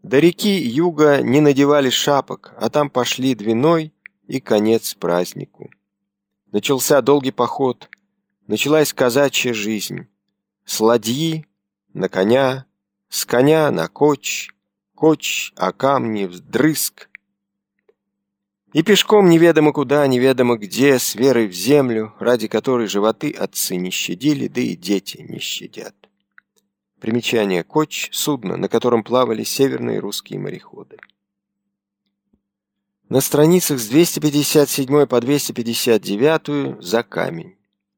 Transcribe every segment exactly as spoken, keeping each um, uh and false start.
До реки юга не надевали шапок, а там пошли Двиной и конец празднику. Начался долгий поход, началась казачья жизнь. С ладьи на коня, с коня на коч, коч о камни вдрызг. И пешком неведомо куда, неведомо где, с верой в землю, ради которой животы отцы не щадили, да и дети не щадят. Примечание: коч — судно, на котором плавали северные русские мореходы. На страницах с двести пятьдесят седьмой по двести пятьдесят девять за камень.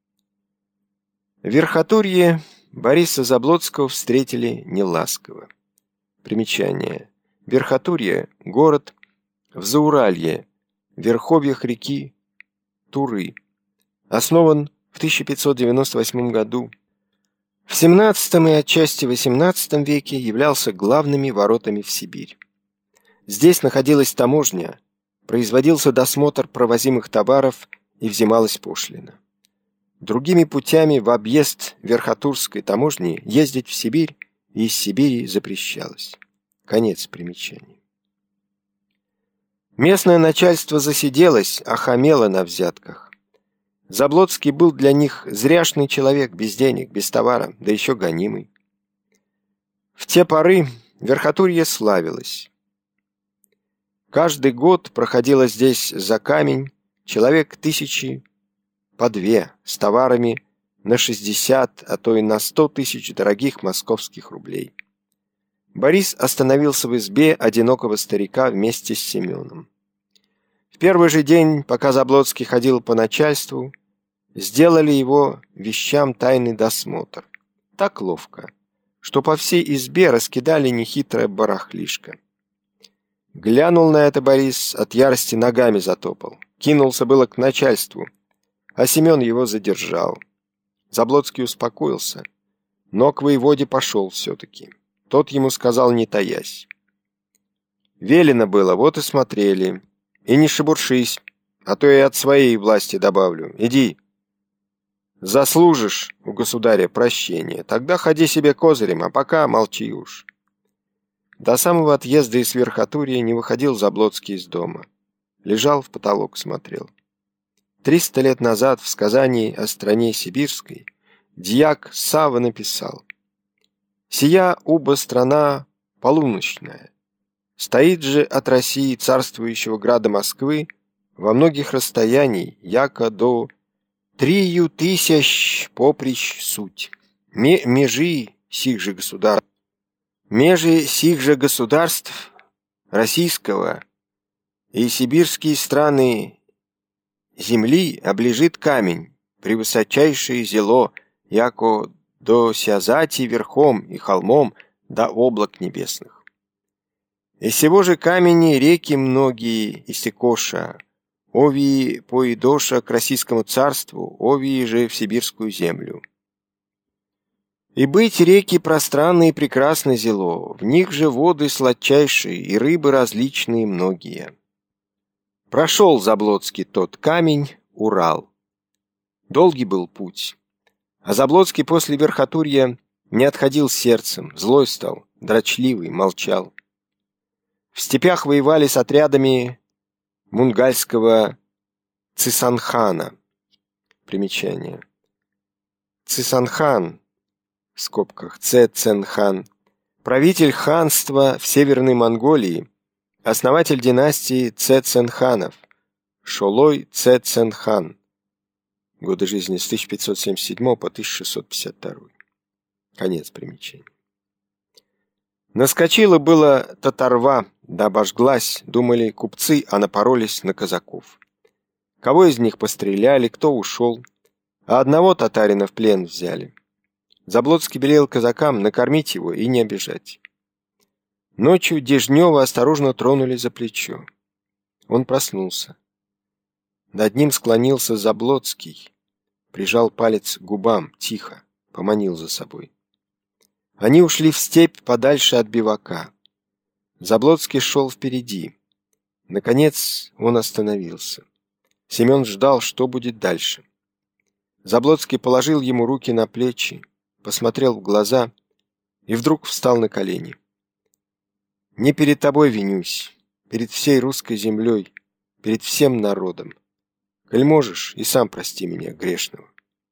В верхотурье Бориса Заблоцкого встретили неласково. Примечание: Верхотурье — город в Зауралье, в верховьях реки Туры. Основан в тысяча пятьсот девяносто восьмом году. В семнадцатом и отчасти восемнадцатом веке являлся главными воротами в Сибирь. Здесь находилась таможня, производился досмотр провозимых товаров и взималась пошлина. Другими путями в объезд Верхотурской таможни ездить в Сибирь и из Сибири запрещалось. Конец примечания. Местное начальство засиделось, охамело на взятках. Заблоцкий был для них зряшный человек, без денег, без товара, да еще гонимый. В те поры Верхотурье славилось. Каждый год проходило здесь за камень человек тысячи по две с товарами на шестьдесят, а то и на сто тысяч дорогих московских рублей. Борис остановился в избе одинокого старика вместе с Семеном. В первый же день, пока Заблоцкий ходил по начальству, сделали его вещам тайный досмотр. Так ловко, что по всей избе раскидали нехитрое барахлишко. Глянул на это Борис, от ярости ногами затопал. Кинулся было к начальству, а Семен его задержал. Заблоцкий успокоился, но к воеводе пошел все-таки. Тот ему сказал, не таясь: велено было, вот и смотрели. И не шебуршись, а то и от своей власти добавлю. Иди. Заслужишь у государя прощения, тогда ходи себе козырем, а пока молчи уж. До самого отъезда из Верхотурья не выходил Заблоцкий из дома. Лежал в потолок, смотрел. Триста лет назад в сказании о стране сибирской дьяк Савва написал: «Сия уба страна полуночная. Стоит же от России царствующего града Москвы во многих расстояний, яко до трию тысяч поприщ суть. Ме межи сих же государств, межи сих же государств российского и сибирские страны земли облежит камень, превысочайшее зело, яко до сязати верхом и холмом до облак небесных. И сего же камени реки многие истекоша, овии поидоша к российскому царству, овии же в сибирскую землю. И быть реки пространные и прекрасны зело, в них же воды сладчайшие и рыбы различные многие». Прошел Заблоцкий тот камень, Урал. Долгий был путь. А Заблоцкий после Верхотурья не отходил сердцем, злой стал, дрочливый, молчал. В степях воевали с отрядами мунгальского Цисанхана. Примечание: Цисанхан, в скобках Цеценхан, правитель ханства в Северной Монголии, основатель династии Цеценханов, Шолой Цеценхан. Годы жизни с тысяча пятьсот семьдесят седьмого по тысяча шестьсот пятьдесят второй. Конец примечания. Наскочила было татарва, да обожглась, думали купцы, а напоролись на казаков. Кого из них постреляли, кто ушел, а одного татарина в плен взяли. Заблоцкий велел казакам накормить его и не обижать. Ночью Дежнева осторожно тронули за плечо. Он проснулся. Над ним склонился Заблоцкий, прижал палец к губам, тихо, поманил за собой. Они ушли в степь подальше от бивака. Заблоцкий шел впереди. Наконец он остановился. Семен ждал, что будет дальше. Заблоцкий положил ему руки на плечи, посмотрел в глаза и вдруг встал на колени. Не перед тобой винюсь, перед всей русской землей, перед всем народом. Коль можешь, и сам прости меня, грешного.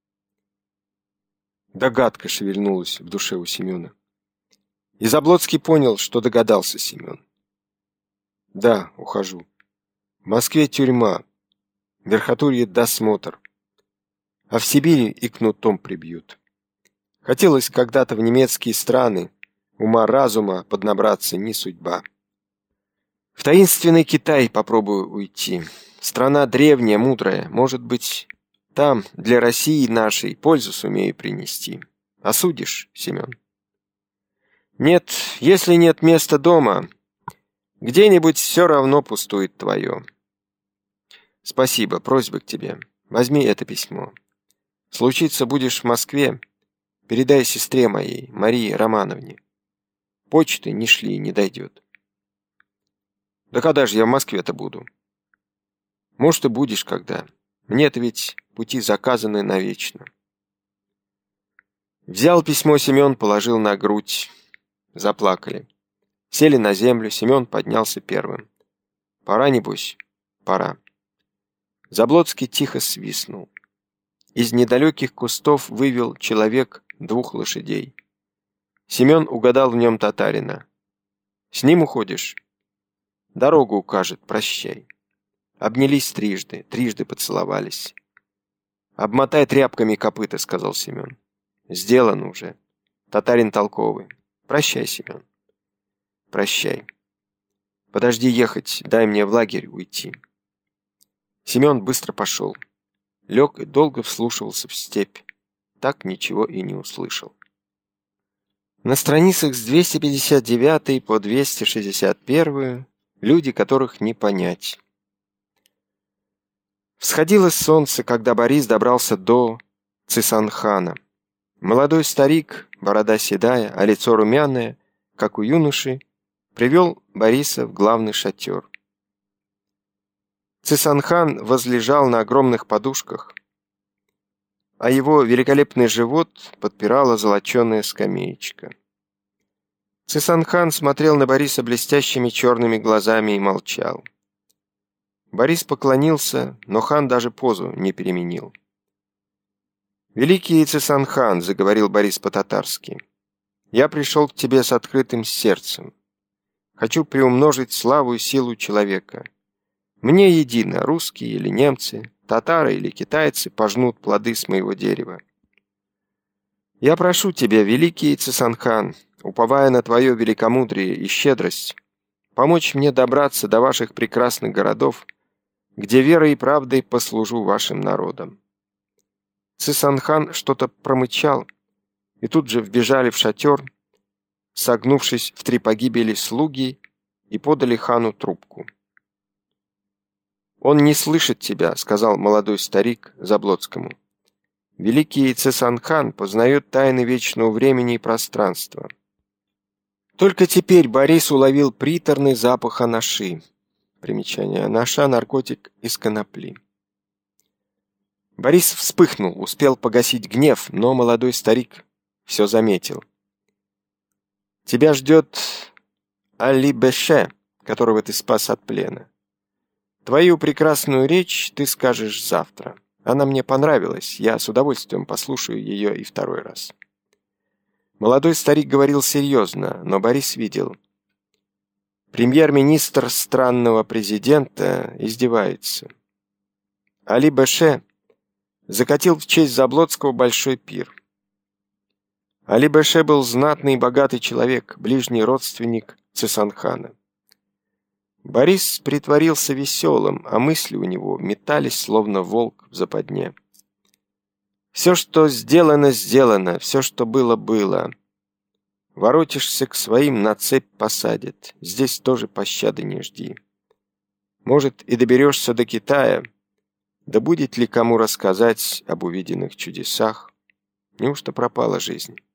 Догадка шевельнулась в душе у Семена. И Заблоцкий понял, что догадался Семен. Да, ухожу. В Москве тюрьма, в Верхотурье досмотр, а в Сибири и кнутом прибьют. Хотелось когда-то в немецкие страны, ума-разума поднабраться не судьба. В таинственный Китай попробую уйти. Страна древняя, мудрая, может быть, там для России нашей пользу сумею принести. Осудишь, Семен? Нет, если нет места дома, где-нибудь все равно пустует твое. Спасибо, просьба к тебе. Возьми это письмо. Случится будешь в Москве, передай сестре моей, Марии Романовне. Почты не шли, не дойдет. Да когда же я в Москве-то буду? Может, и будешь когда. Мне-то ведь пути заказаны навечно. Взял письмо Семен, положил на грудь. Заплакали. Сели на землю, Семен поднялся первым. Пора, небось? Пора. Заблоцкий тихо свистнул. Из недалеких кустов вывел человек двух лошадей. Семен угадал в нем татарина. С ним уходишь? Дорогу укажет, прощай. Обнялись трижды, трижды поцеловались. Обмотай тряпками копыта, сказал Семен. Сделано уже. Татарин толковый. Прощай, Семен. Прощай. Подожди ехать, дай мне в лагерь уйти. Семен быстро пошел. Лег и долго вслушивался в степь. Так ничего и не услышал. На страницах с двести пятьдесят девятой по двести шестьдесят первую люди, которых не понять. Всходило солнце, когда Борис добрался до Цисанхана. Молодой старик, борода седая, а лицо румяное, как у юноши, привел Бориса в главный шатер. Цисанхан возлежал на огромных подушках, а его великолепный живот подпирала золоченая скамеечка. Цисанхан смотрел на Бориса блестящими черными глазами и молчал. Борис поклонился, но хан даже позу не переменил. «Великий Цисанхан», — заговорил Борис по-татарски, — «я пришел к тебе с открытым сердцем. Хочу приумножить славу и силу человека. Мне едино, русские или немцы, татары или китайцы пожнут плоды с моего дерева. Я прошу тебя, великий Цисанхан, уповая на твое великомудрие и щедрость, помочь мне добраться до ваших прекрасных городов, где верой и правдой послужу вашим народам». Цисанхан что-то промычал, и тут же вбежали в шатер, согнувшись в три погибели слуги, и подали хану трубку. «Он не слышит тебя», — сказал молодой старик Заблоцкому. «Великий Цисанхан познает тайны вечного времени и пространства». Только теперь Борис уловил приторный запах анаши. Примечание: анаша — наркотик из конопли. Борис вспыхнул, успел погасить гнев, но молодой старик все заметил. «Тебя ждет Али-Беше, которого ты спас от плена. Твою прекрасную речь ты скажешь завтра. Она мне понравилась, я с удовольствием послушаю ее и второй раз». Молодой старик говорил серьезно, но Борис видел. Премьер-министр странного президента издевается. Али-Беше закатил в честь Заблоцкого большой пир. Али-Беше был знатный и богатый человек, ближний родственник Цисанхана. Борис притворился веселым, а мысли у него метались, словно волк в западне. Все, что сделано, сделано, все, что было, было. Воротишься к своим, на цепь посадят, здесь тоже пощады не жди. Может, и доберешься до Китая, да будет ли кому рассказать об увиденных чудесах? Неужто пропала жизнь?